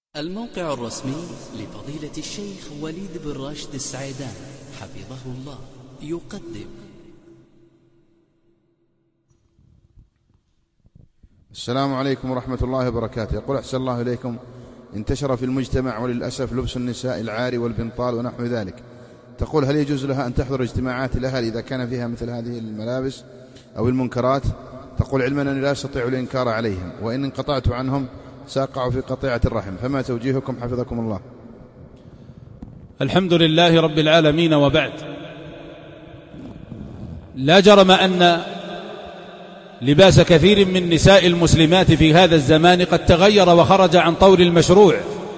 الموقع الرسمي لفضيلة الشيخ وليد بن راشد السعيدان حفظه الله يقدم. السلام عليكم ورحمة الله وبركاته. يقول أحسن الله إليكم: انتشر في المجتمع وللأسف لبس النساء العاري والبنطال ونحو ذلك. تقول: هل يجوز لها أن تحضر اجتماعات الأهل إذا كان فيها مثل هذه الملابس أو المنكرات؟ تقول: علما أنني لا أستطيع الإنكار عليهم، وإن انقطعت عنهم سأقع في قطيعة الرحم، فما توجيهكم حفظكم الله؟ الحمد لله رب العالمين، وبعد. لا جرم أن لباس كثير من نساء المسلمات في هذا الزمان قد تغير وخرج عن طور المشروع،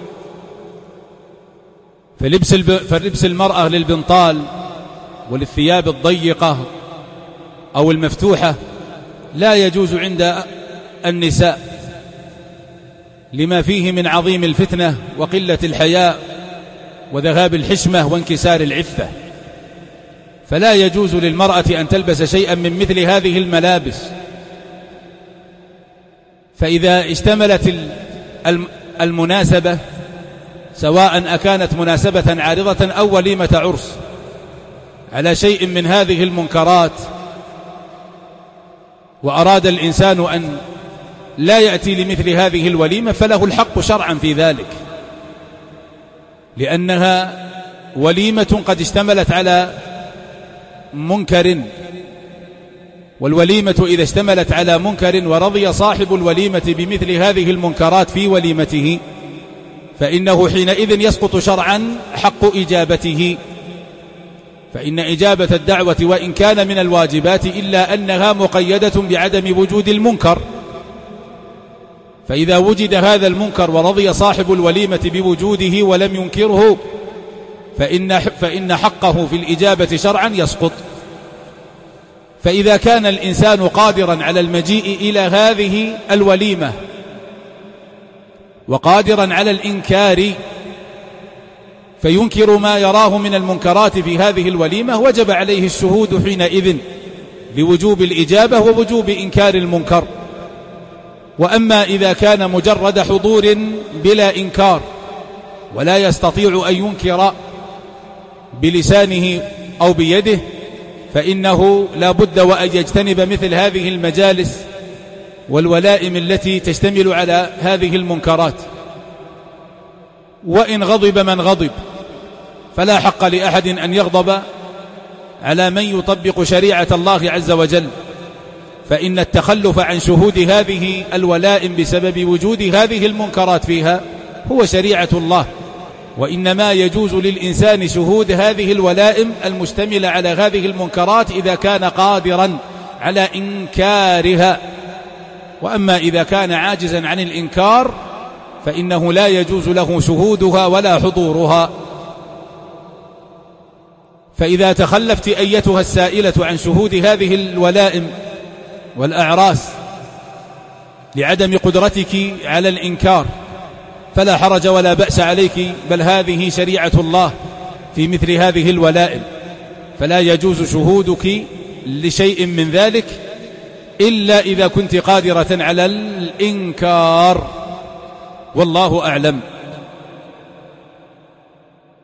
فلبس المرأة للبنطال وللثياب الضيقة أو المفتوحة لا يجوز عند النساء، لما فيه من عظيم الفتنة وقلة الحياء وذهاب الحشمة وانكسار العفة. فلا يجوز للمرأة أن تلبس شيئا من مثل هذه الملابس. فإذا اشتملت المناسبة، سواء أكانت مناسبة عارضة أو وليمة عرس، على شيء من هذه المنكرات، وأراد الإنسان أن لا يأتي لمثل هذه الوليمة، فله الحق شرعا في ذلك، لأنها وليمة قد اشتملت على منكر، والوليمة إذا اشتملت على منكر ورضي صاحب الوليمة بمثل هذه المنكرات في وليمته، فإنه حينئذ يسقط شرعا حق إجابته. فإن إجابة الدعوة وإن كان من الواجبات إلا أنها مقيدة بعدم وجود المنكر، فإذا وجد هذا المنكر ورضي صاحب الوليمة بوجوده ولم ينكره، فإن حقه في الإجابة شرعا يسقط. فإذا كان الإنسان قادرا على المجيء إلى هذه الوليمة وقادرا على الإنكار، فينكر ما يراه من المنكرات في هذه الوليمة، وجب عليه الشهود حينئذ لوجوب الإجابة ووجوب إنكار المنكر. وأما إذا كان مجرد حضور بلا إنكار ولا يستطيع أن ينكر بلسانه أو بيده، فإنه لا بد وأن يجتنب مثل هذه المجالس والولائم التي تشتمل على هذه المنكرات. وإن غضب من غضب، فلا حق لأحد أن يغضب على من يطبق شريعة الله عز وجل، فإن التخلف عن شهود هذه الولائم بسبب وجود هذه المنكرات فيها هو شريعة الله. وإنما يجوز للإنسان شهود هذه الولائم المشتملة على هذه المنكرات إذا كان قادرا على إنكارها. وأما إذا كان عاجزا عن الإنكار، فإنه لا يجوز له شهودها ولا حضورها. فإذا تخلفت أيتها السائلة عن شهود هذه الولائم والأعراس لعدم قدرتك على الإنكار، فلا حرج ولا بأس عليك، بل هذه شريعة الله في مثل هذه الولائم، فلا يجوز شهودك لشيء من ذلك إلا إذا كنت قادرة على الإنكار، والله أعلم.